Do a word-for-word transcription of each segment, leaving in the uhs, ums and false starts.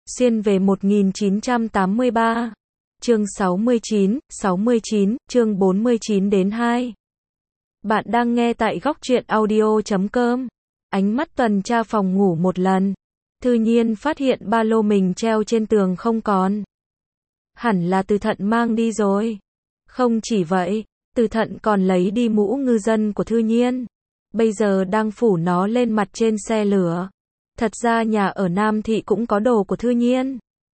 Xuyên về một nghìn chín trăm tám mươi ba. Chương sáu mươi chín, sáu mươi chín, chương bốn mươi chín đến hai. Bạn đang nghe tại góc truyện audio chấm com. Ánh mắt tuần tra phòng ngủ một lần. Thư Nhiên phát hiện ba lô mình treo trên tường không còn. Hẳn là Từ Thận mang đi rồi. Không chỉ vậy, Từ Thận còn lấy đi mũ ngư dân của Thư Nhiên. Bây giờ đang phủ nó lên mặt trên xe lửa. Thật ra nhà ở Nam Thị cũng có đồ của Thư Nhiên.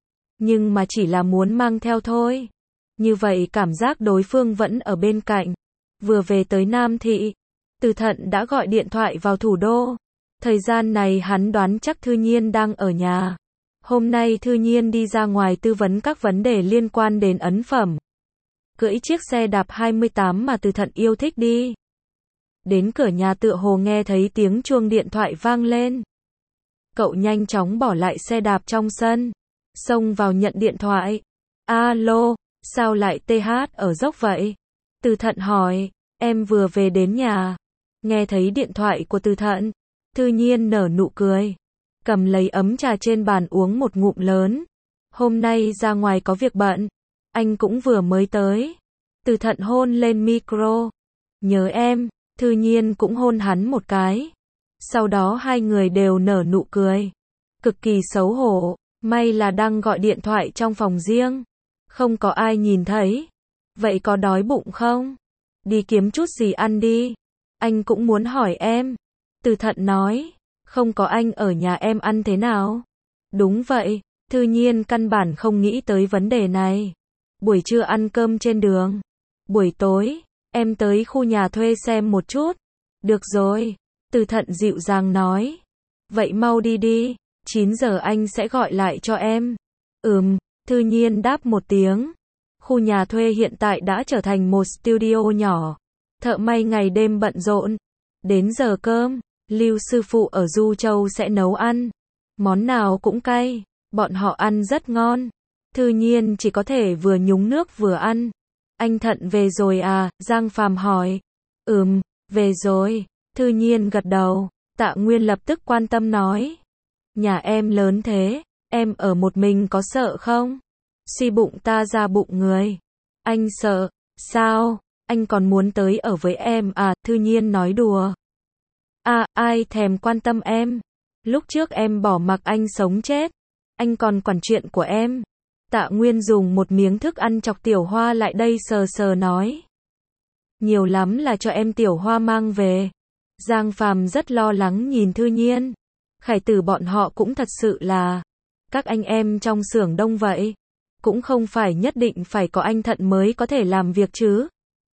Nhưng mà chỉ là muốn mang theo thôi. Như vậy cảm giác đối phương vẫn ở bên cạnh. Vừa về tới Nam Thị, Từ Thận đã gọi điện thoại vào thủ đô. Thời gian này hắn đoán chắc Thư Nhiên đang ở nhà. Hôm nay Thư Nhiên đi ra ngoài tư vấn các vấn đề liên quan đến ấn phẩm. Cưỡi chiếc xe đạp hai mươi tám mà Từ Thận yêu thích đi. Đến cửa nhà tựa hồ nghe thấy tiếng chuông điện thoại vang lên. Cậu nhanh chóng bỏ lại xe đạp trong sân, xông vào nhận điện thoại. Alo, sao lại tê hát ở dốc vậy? Từ Thận hỏi, em vừa về đến nhà. Nghe thấy điện thoại của Từ Thận, Thư Nhiên nở nụ cười. Cầm lấy ấm trà trên bàn uống một ngụm lớn. Hôm nay ra ngoài có việc bận. Anh cũng vừa mới tới. Từ Thận hôn lên micro. Nhớ em. Thư Nhiên cũng hôn hắn một cái. Sau đó hai người đều nở nụ cười. Cực kỳ xấu hổ. May là đang gọi điện thoại trong phòng riêng. Không có ai nhìn thấy. Vậy có đói bụng không? Đi kiếm chút gì ăn đi. Anh cũng muốn hỏi em. Từ Thận nói. Không có anh ở nhà em ăn thế nào? Đúng vậy. Thư Nhiên căn bản không nghĩ tới vấn đề này. Buổi trưa ăn cơm trên đường. Buổi tối, em tới khu nhà thuê xem một chút. Được rồi. Từ Thận dịu dàng nói. Vậy mau đi đi. chín giờ anh sẽ gọi lại cho em. Ừm. Thư Nhiên đáp một tiếng. Khu nhà thuê hiện tại đã trở thành một studio nhỏ. Thợ may ngày đêm bận rộn. Đến giờ cơm, Lưu sư phụ ở Du Châu sẽ nấu ăn. Món nào cũng cay. Bọn họ ăn rất ngon. Thư Nhiên chỉ có thể vừa nhúng nước vừa ăn. Anh Thận về rồi à? Giang Phàm hỏi. Ừm, về rồi. Thư Nhiên gật đầu. Tạ Nguyên lập tức quan tâm nói. Nhà em lớn thế, em ở một mình có sợ không? Suy bụng ta ra bụng người. Anh sợ, sao? Anh còn muốn tới ở với em à? Thư Nhiên nói đùa. À, ai thèm quan tâm em? Lúc trước em bỏ mặc anh sống chết. Anh còn quản chuyện của em. Tạ Nguyên dùng một miếng thức ăn chọc Tiểu Hoa lại đây sờ sờ nói. Nhiều lắm là cho em Tiểu Hoa mang về. Giang Phàm rất lo lắng nhìn Thư Nhiên. Khải Tử bọn họ cũng thật sự là các anh em trong xưởng đông vậy. Cũng không phải nhất định phải có anh Thận mới có thể làm việc chứ.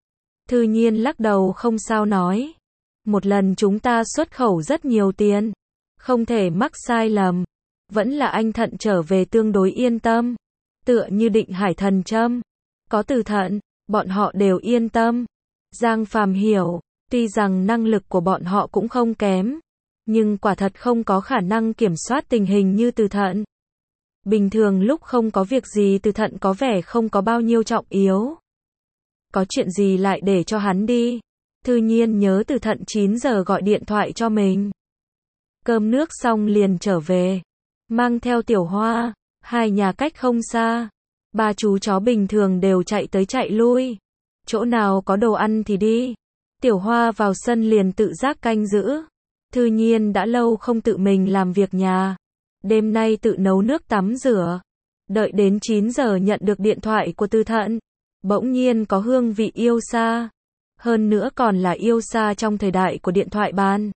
Thư Nhiên lắc đầu không sao nói. Một lần chúng ta xuất khẩu rất nhiều tiền. Không thể mắc sai lầm. Vẫn là anh Thận trở về tương đối yên tâm. Tựa như Định Hải Thần Châm. Có Từ Thận, bọn họ đều yên tâm. Giang Phàm hiểu. Tuy rằng năng lực của bọn họ cũng không kém. Nhưng quả thật không có khả năng kiểm soát tình hình như Từ Thận. Bình thường lúc không có việc gì Từ Thận có vẻ không có bao nhiêu trọng yếu. Có chuyện gì lại để cho hắn đi. Thư Nhiên nhớ Từ Thận chín giờ gọi điện thoại cho mình. Cơm nước xong liền trở về. Mang theo Tiểu Hoa. Hai nhà cách không xa. Ba chú chó bình thường đều chạy tới chạy lui. Chỗ nào có đồ ăn thì đi. Tiểu Hoa vào sân liền tự giác canh giữ. Thư Nhiên đã lâu không tự mình làm việc nhà. Đêm nay tự nấu nước tắm rửa. Đợi đến chín giờ nhận được điện thoại của Từ Thận. Bỗng nhiên có hương vị yêu xa. Hơn nữa còn là yêu xa trong thời đại của điện thoại bàn.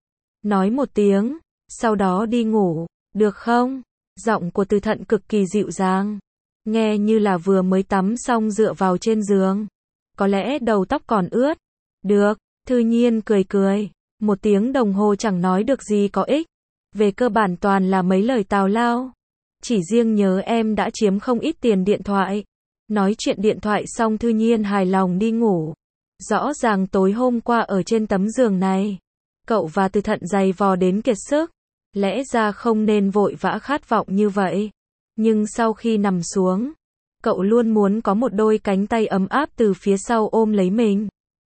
Nói một tiếng, sau đó đi ngủ, được không? Giọng của Từ Thận cực kỳ dịu dàng. Nghe như là vừa mới tắm xong dựa vào trên giường. Có lẽ đầu tóc còn ướt. Được, Thư Nhiên cười cười. Một tiếng đồng hồ chẳng nói được gì có ích. Về cơ bản toàn là mấy lời tào lao. Chỉ riêng nhớ em đã chiếm không ít tiền điện thoại. Nói chuyện điện thoại xong Thư Nhiên hài lòng đi ngủ. Rõ ràng tối hôm qua ở trên tấm giường này, cậu và Từ Thận giày vò đến kiệt sức. Lẽ ra không nên vội vã khát vọng như vậy. Nhưng sau khi nằm xuống, cậu luôn muốn có một đôi cánh tay ấm áp từ phía sau ôm lấy mình.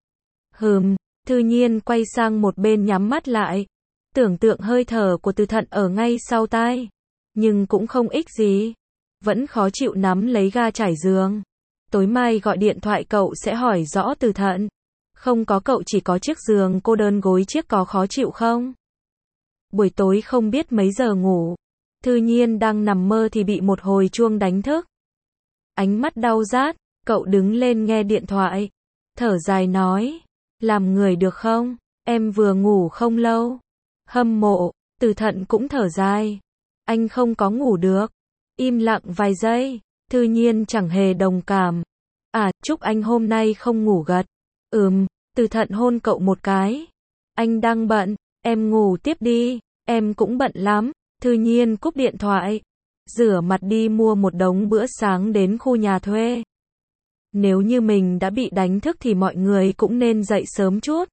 Hừm. Thư Nhiên quay sang một bên nhắm mắt lại. Tưởng tượng hơi thở của Từ Thận ở ngay sau tai. nhưng cũng không ích gì. Vẫn khó chịu nắm lấy ga trải giường. Tối mai gọi điện thoại cậu sẽ hỏi rõ Từ Thận. Không có cậu chỉ có chiếc giường cô đơn gối chiếc có khó chịu không? Buổi tối không biết mấy giờ ngủ. Thư Nhiên đang nằm mơ thì bị một hồi chuông đánh thức. Ánh mắt đau rát, cậu đứng lên nghe điện thoại. Thở dài nói, làm người được không? Em vừa ngủ không lâu. Hâm mộ, Từ Thận cũng thở dài. Anh không có ngủ được. Im lặng vài giây, Thư Nhiên chẳng hề đồng cảm. À, chúc anh hôm nay không ngủ gật. Ừm, Từ Thận hôn cậu một cái. Anh đang bận, em ngủ tiếp đi, em cũng bận lắm. Thư Nhiên cúp điện thoại, rửa mặt đi mua một đống bữa sáng đến khu nhà thuê. Nếu như mình đã bị đánh thức thì mọi người cũng nên dậy sớm chút.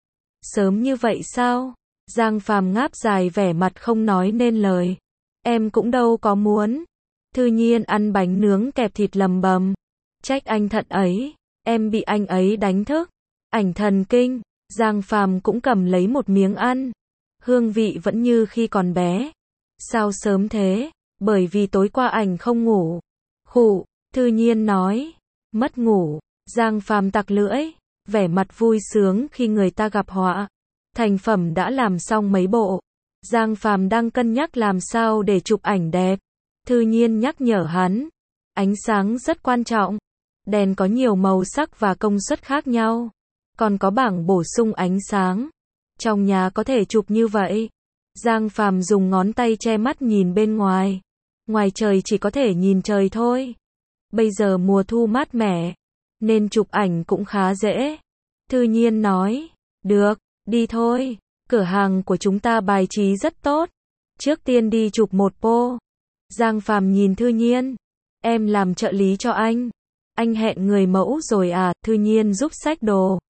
Sớm như vậy sao? Giang Phàm ngáp dài vẻ mặt không nói nên lời. Em cũng đâu có muốn. Thư Nhiên ăn bánh nướng kẹp thịt lầm bầm. Trách anh Thận ấy, em bị anh ấy đánh thức. Ảnh thần kinh, Giang Phàm cũng cầm lấy một miếng ăn. Hương vị vẫn như khi còn bé. Sao sớm thế? Bởi vì tối qua ảnh không ngủ. Khụ, Thư Nhiên nói. Mất ngủ, Giang Phàm tặc lưỡi. Vẻ mặt vui sướng khi người ta gặp họa. Thành phẩm đã làm xong mấy bộ. Giang Phàm đang cân nhắc làm sao để chụp ảnh đẹp. Thư Nhiên nhắc nhở hắn. Ánh sáng rất quan trọng. Đèn có nhiều màu sắc và công suất khác nhau. Còn có bảng bổ sung ánh sáng. Trong nhà có thể chụp như vậy. Giang Phàm dùng ngón tay che mắt nhìn bên ngoài. Ngoài trời chỉ có thể nhìn trời thôi. Bây giờ mùa thu mát mẻ, nên chụp ảnh cũng khá dễ. Thư Nhiên nói, được, đi thôi. Cửa hàng của chúng ta bài trí rất tốt. Trước tiên đi chụp một pô. Giang Phàm nhìn Thư Nhiên. Em làm trợ lý cho anh. Anh hẹn người mẫu rồi à? Thư Nhiên giúp xách đồ.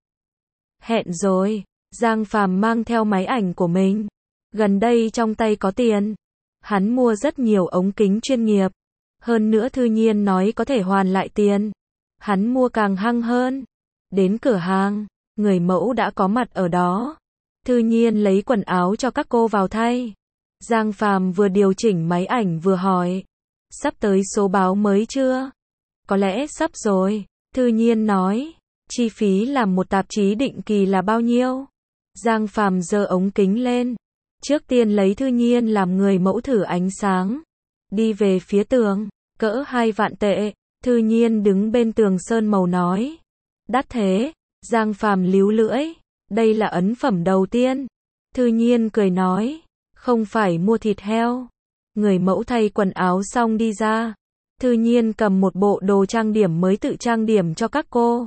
Hẹn rồi. Giang Phàm mang theo máy ảnh của mình. Gần đây trong tay có tiền. Hắn mua rất nhiều ống kính chuyên nghiệp. Hơn nữa Thư Nhiên nói có thể hoàn lại tiền. Hắn mua càng hăng hơn. Đến cửa hàng, người mẫu đã có mặt ở đó. Thư Nhiên lấy quần áo cho các cô vào thay. Giang Phàm vừa điều chỉnh máy ảnh vừa hỏi. Sắp tới số báo mới chưa? Có lẽ sắp rồi. Thư Nhiên nói. Chi phí làm một tạp chí định kỳ là bao nhiêu? Giang Phàm giơ ống kính lên. Trước tiên lấy Thư Nhiên làm người mẫu thử ánh sáng. Đi về phía tường. Cỡ hai vạn tệ. Thư Nhiên đứng bên tường sơn màu nói. Đắt thế. Giang Phàm líu lưỡi. Đây là ấn phẩm đầu tiên. Thư Nhiên cười nói. Không phải mua thịt heo. Người mẫu thay quần áo xong đi ra. Thư Nhiên cầm một bộ đồ trang điểm mới tự trang điểm cho các cô.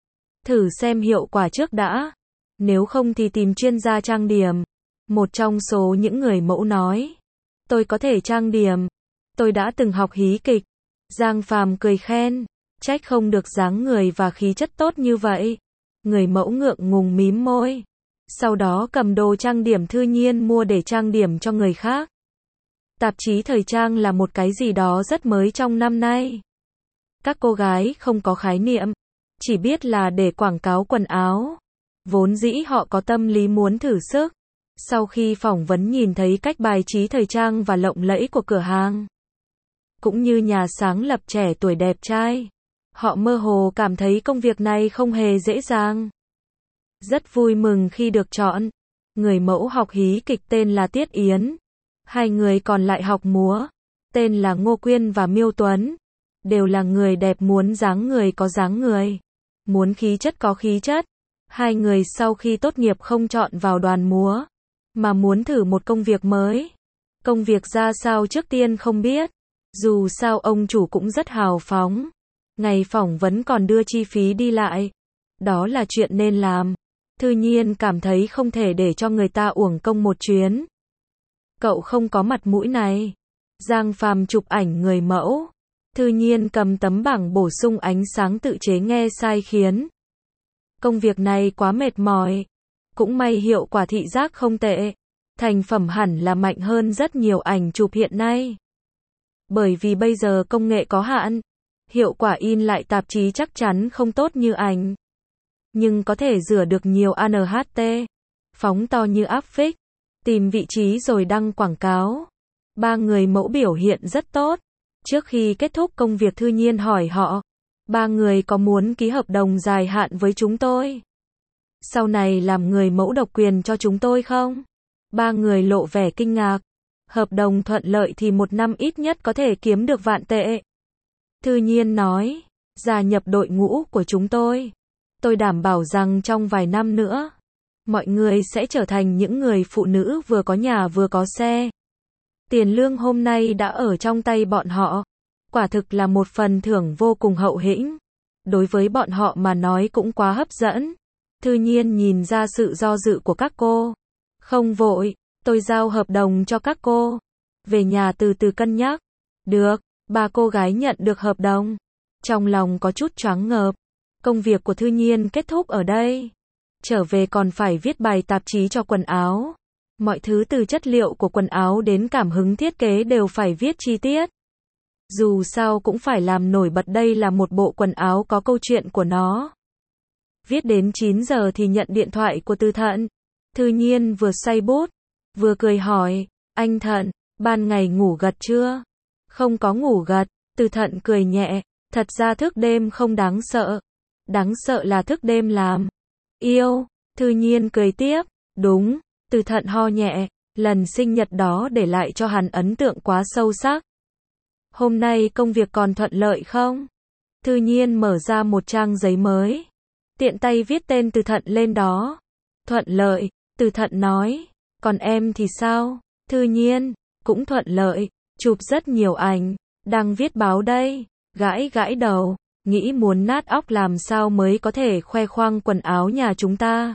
Thử xem hiệu quả trước đã. Nếu không thì tìm chuyên gia trang điểm. Một trong số những người mẫu nói. Tôi có thể trang điểm. Tôi đã từng học hí kịch. Giang Phàm cười khen. Trách không được dáng người và khí chất tốt như vậy. Người mẫu ngượng ngùng mím môi. Sau đó cầm đồ trang điểm Thư Nhiên mua để trang điểm cho người khác. Tạp chí thời trang là một cái gì đó rất mới trong năm nay. Các cô gái không có khái niệm. Chỉ biết là để quảng cáo quần áo. Vốn dĩ họ có tâm lý muốn thử sức. Sau khi phỏng vấn nhìn thấy cách bài trí thời trang và lộng lẫy của cửa hàng. Cũng như nhà sáng lập trẻ tuổi đẹp trai. Họ mơ hồ cảm thấy công việc này không hề dễ dàng. Rất vui mừng khi được chọn. Người mẫu học hí kịch tên là Tiết Yến. Hai người còn lại học múa. Tên là Ngô Quyên và Miêu Tuấn. Đều là người đẹp muốn dáng người có dáng người. Muốn khí chất có khí chất. Hai người sau khi tốt nghiệp không chọn vào đoàn múa. Mà muốn thử một công việc mới. Công việc ra sao trước tiên không biết. Dù sao ông chủ cũng rất hào phóng. Ngày phỏng vấn còn đưa chi phí đi lại. Đó là chuyện nên làm. Thư Nhiên cảm thấy không thể để cho người ta uổng công một chuyến. Cậu không có mặt mũi này. Giang Phàm chụp ảnh người mẫu. Thư Nhiên cầm tấm bảng bổ sung ánh sáng tự chế nghe sai khiến. Công việc này quá mệt mỏi. Cũng may hiệu quả thị giác không tệ. Thành phẩm hẳn là mạnh hơn rất nhiều ảnh chụp hiện nay. Bởi vì bây giờ công nghệ có hạn. Hiệu quả in lại tạp chí chắc chắn không tốt như ảnh. Nhưng có thể rửa được nhiều a en hát tê. Phóng to như áp phích. Tìm vị trí rồi đăng quảng cáo. Ba người mẫu biểu hiện rất tốt. Trước khi kết thúc công việc Thư Nhiên hỏi họ, ba người có muốn ký hợp đồng dài hạn với chúng tôi? Sau này làm người mẫu độc quyền cho chúng tôi không? Ba người lộ vẻ kinh ngạc. Hợp đồng thuận lợi thì một năm ít nhất có thể kiếm được vạn tệ. Thư Nhiên nói, gia nhập đội ngũ của chúng tôi. Tôi đảm bảo rằng trong vài năm nữa, mọi người sẽ trở thành những người phụ nữ vừa có nhà vừa có xe. Tiền lương hôm nay đã ở trong tay bọn họ. Quả thực là một phần thưởng vô cùng hậu hĩnh. Đối với bọn họ mà nói cũng quá hấp dẫn. Thư Nhiên nhìn ra sự do dự của các cô. Không vội, tôi giao hợp đồng cho các cô. Về nhà từ từ cân nhắc. Được, ba cô gái nhận được hợp đồng. Trong lòng có chút choáng ngợp. Công việc của Thư Nhiên kết thúc ở đây. Trở về còn phải viết bài tạp chí cho quần áo. Mọi thứ từ chất liệu của quần áo đến cảm hứng thiết kế đều phải viết chi tiết. Dù sao cũng phải làm nổi bật đây là một bộ quần áo có câu chuyện của nó. Viết đến chín giờ thì nhận điện thoại của Từ Thận. Thư Nhiên vừa xoay bút, vừa cười hỏi, anh Thận, ban ngày ngủ gật chưa? Không có ngủ gật, Từ Thận cười nhẹ, thật ra thức đêm không đáng sợ. Đáng sợ là thức đêm làm. Yêu, Thư Nhiên cười tiếp, đúng, Từ Thận ho nhẹ, lần sinh nhật đó để lại cho hắn ấn tượng quá sâu sắc. Hôm nay công việc còn thuận lợi không? Thư Nhiên mở ra một trang giấy mới. Tiện tay viết tên Từ Thận lên đó. Thuận lợi, Từ Thận nói. Còn em thì sao? Thư Nhiên, cũng thuận lợi. Chụp rất nhiều ảnh. Đang viết báo đây. Gãi gãi đầu. Nghĩ muốn nát óc làm sao mới có thể khoe khoang quần áo nhà chúng ta.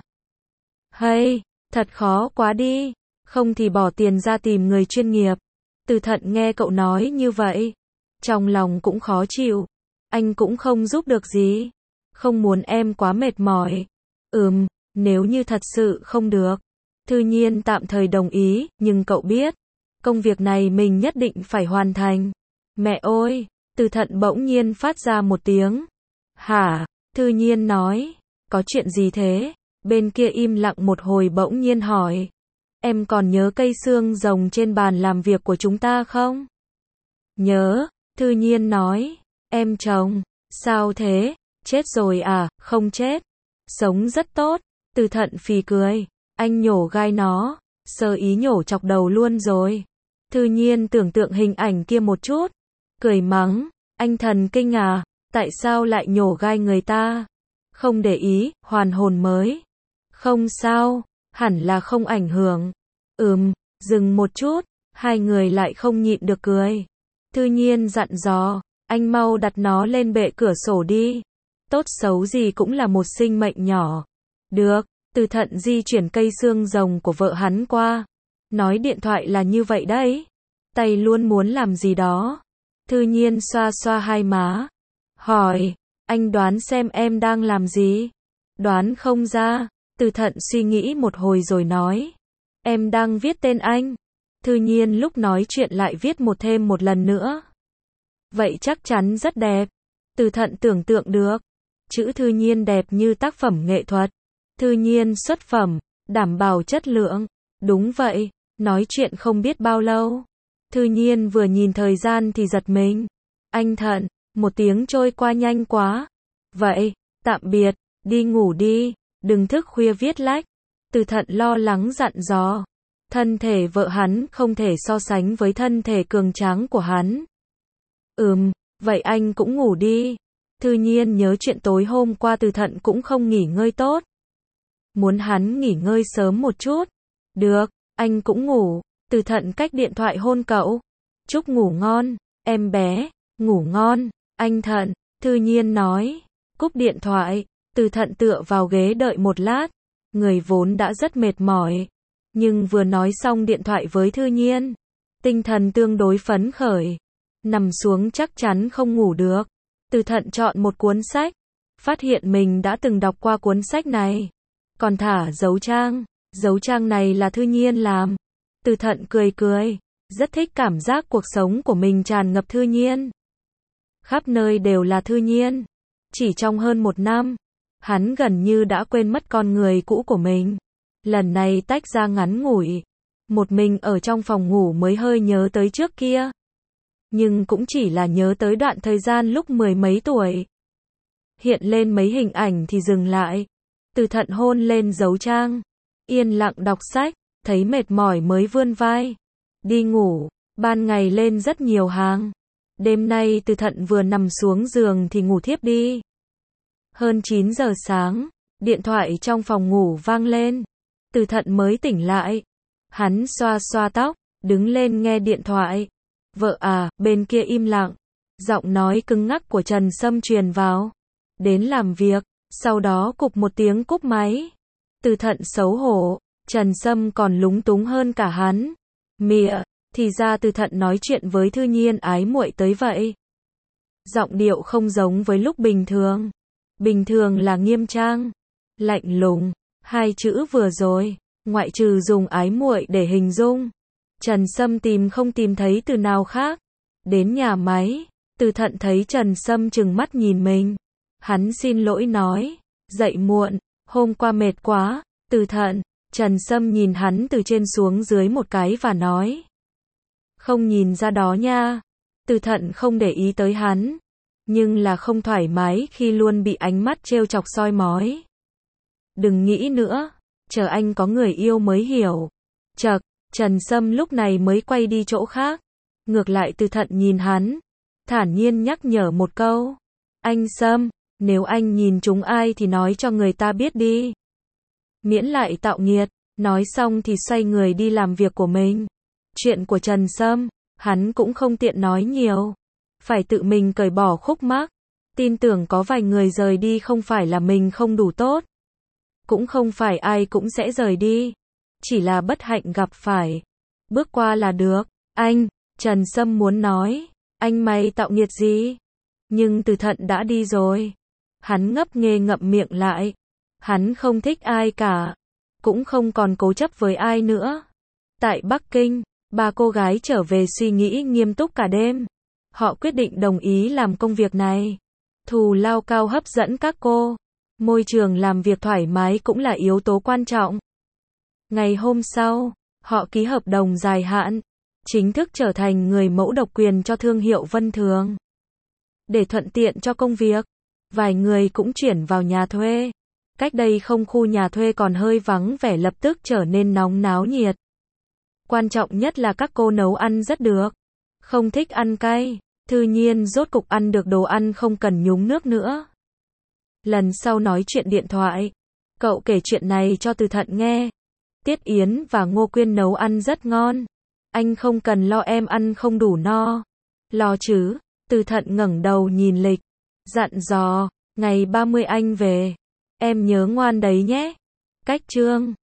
Hay, thật khó quá đi. Không thì bỏ tiền ra tìm người chuyên nghiệp. Từ Thận nghe cậu nói như vậy. Trong lòng cũng khó chịu. Anh cũng không giúp được gì. Không muốn em quá mệt mỏi. Ừm, nếu như thật sự không được. Thư Nhiên tạm thời đồng ý, nhưng cậu biết. Công việc này mình nhất định phải hoàn thành. Mẹ ơi, Từ Thận bỗng nhiên phát ra một tiếng. Hả? Thư Nhiên nói. Có chuyện gì thế? Bên kia im lặng một hồi bỗng nhiên hỏi. Em còn nhớ cây xương rồng trên bàn làm việc của chúng ta không? Nhớ, Thư Nhiên nói. Em chồng, sao thế? Chết rồi à? Không chết. Sống rất tốt. Từ Thận phì cười. Anh nhổ gai nó. Sơ ý nhổ chọc đầu luôn rồi. Thư Nhiên tưởng tượng hình ảnh kia một chút. Cười mắng. Anh thần kinh à? Tại sao lại nhổ gai người ta? Không để ý, hoàn hồn mới. Không sao, hẳn là không ảnh hưởng. Ừm, dừng một chút, hai người lại không nhịn được cười. Thư Nhiên dặn dò, anh mau đặt nó lên bệ cửa sổ đi. Tốt xấu gì cũng là một sinh mệnh nhỏ. Được, Từ Thận di chuyển cây xương rồng của vợ hắn qua. Nói điện thoại là như vậy đấy. Tay luôn muốn làm gì đó. Thư Nhiên xoa xoa hai má. Hỏi, anh đoán xem em đang làm gì? Đoán không ra. Từ Thận suy nghĩ một hồi rồi nói. Em đang viết tên anh. Thư Nhiên lúc nói chuyện lại viết một thêm một lần nữa. Vậy chắc chắn rất đẹp. Từ Thận tưởng tượng được. Chữ Thư Nhiên đẹp như tác phẩm nghệ thuật. Thư Nhiên xuất phẩm, đảm bảo chất lượng. Đúng vậy, nói chuyện không biết bao lâu. Thư Nhiên vừa nhìn thời gian thì giật mình. Anh Thận, một tiếng trôi qua nhanh quá. Vậy, tạm biệt, đi ngủ đi, đừng thức khuya viết lách. Từ Thận lo lắng dặn dò. Thân thể vợ hắn không thể so sánh với thân thể cường tráng của hắn. Ừm, vậy anh cũng ngủ đi. Thư Nhiên nhớ chuyện tối hôm qua Từ Thận cũng không nghỉ ngơi tốt. Muốn hắn nghỉ ngơi sớm một chút. Được, anh cũng ngủ. Từ Thận cách điện thoại hôn cậu. Chúc ngủ ngon, em bé, ngủ ngon, anh Thận, Thư Nhiên nói. Cúp điện thoại, Từ Thận tựa vào ghế đợi một lát. Người vốn đã rất mệt mỏi. Nhưng vừa nói xong điện thoại với Thư Nhiên. Tinh thần tương đối phấn khởi. Nằm xuống chắc chắn không ngủ được. Từ Thận chọn một cuốn sách. Phát hiện mình đã từng đọc qua cuốn sách này. Còn thả dấu trang. Dấu trang này là Thư Nhiên làm. Từ Thận cười cười. Rất thích cảm giác cuộc sống của mình tràn ngập Thư Nhiên. Khắp nơi đều là Thư Nhiên. Chỉ trong hơn một năm, hắn gần như đã quên mất con người cũ của mình. Lần này tách ra ngắn ngủi. Một mình ở trong phòng ngủ mới hơi nhớ tới trước kia. Nhưng cũng chỉ là nhớ tới đoạn thời gian lúc mười mấy tuổi. Hiện lên mấy hình ảnh thì dừng lại. Từ Thận hôn lên dấu trang. Yên lặng đọc sách, thấy mệt mỏi mới vươn vai. Đi ngủ, ban ngày lên rất nhiều hàng. Đêm nay Từ Thận vừa nằm xuống giường thì ngủ thiếp đi. Hơn chín giờ sáng, điện thoại trong phòng ngủ vang lên. Từ Thận mới tỉnh lại. Hắn xoa xoa tóc, đứng lên nghe điện thoại. Vợ à, bên kia im lặng. Giọng nói cứng ngắc của Trần Sâm truyền vào. Đến làm việc, sau đó cục một tiếng cúp máy. Từ Thận xấu hổ, Trần Sâm còn lúng túng hơn cả hắn. Mịa, thì ra Từ Thận nói chuyện với Thư Nhiên ái muội tới vậy. Giọng điệu không giống với lúc bình thường. Bình thường là nghiêm trang, lạnh lùng, hai chữ vừa rồi, ngoại trừ dùng ái muội để hình dung. Trần Sâm tìm không tìm thấy từ nào khác. Đến nhà máy, Từ Thận thấy Trần Sâm trừng mắt nhìn mình. Hắn xin lỗi nói, dậy muộn, hôm qua mệt quá. Từ Thận, Trần Sâm nhìn hắn từ trên xuống dưới một cái và nói. Không nhìn ra đó nha. Từ Thận không để ý tới hắn. Nhưng là không thoải mái khi luôn bị ánh mắt trêu chọc soi mói. Đừng nghĩ nữa, chờ anh có người yêu mới hiểu. Chậc, Trần Sâm lúc này mới quay đi chỗ khác. Ngược lại Từ Thận nhìn hắn, thản nhiên nhắc nhở một câu. Anh Sâm, nếu anh nhìn trúng ai thì nói cho người ta biết đi. Miễn lại tạo nghiệt. Nói xong thì xoay người đi làm việc của mình. Chuyện của Trần Sâm, hắn cũng không tiện nói nhiều. Phải tự mình cởi bỏ khúc mắc. Tin tưởng có vài người rời đi không phải là mình không đủ tốt. Cũng không phải ai cũng sẽ rời đi. Chỉ là bất hạnh gặp phải. Bước qua là được. Anh, Trần Sâm muốn nói. Anh mày tạo nghiệt gì? Nhưng Từ Thận đã đi rồi. Hắn ngấp nghé ngậm miệng lại. Hắn không thích ai cả. Cũng không còn cố chấp với ai nữa. Tại Bắc Kinh, ba cô gái trở về suy nghĩ nghiêm túc cả đêm. Họ quyết định đồng ý làm công việc này. Thù lao cao hấp dẫn các cô. Môi trường làm việc thoải mái cũng là yếu tố quan trọng. Ngày hôm sau, họ ký hợp đồng dài hạn. Chính thức trở thành người mẫu độc quyền cho thương hiệu Vân Thường. Để thuận tiện cho công việc, vài người cũng chuyển vào nhà thuê. Cách đây không khu nhà thuê còn hơi vắng vẻ lập tức trở nên nóng náo nhiệt. Quan trọng nhất là các cô nấu ăn rất được. Không thích ăn cay. Thư Nhiên rốt cục ăn được đồ ăn không cần nhúng nước nữa. Lần sau nói chuyện điện thoại, cậu kể chuyện này cho Từ Thận nghe. Tiết Yến và Ngô Quyên nấu ăn rất ngon. Anh không cần lo em ăn không đủ no. Lo chứ? Từ Thận ngẩng đầu nhìn lịch. Dặn dò, ngày ba mươi anh về. Em nhớ ngoan đấy nhé. Cách chương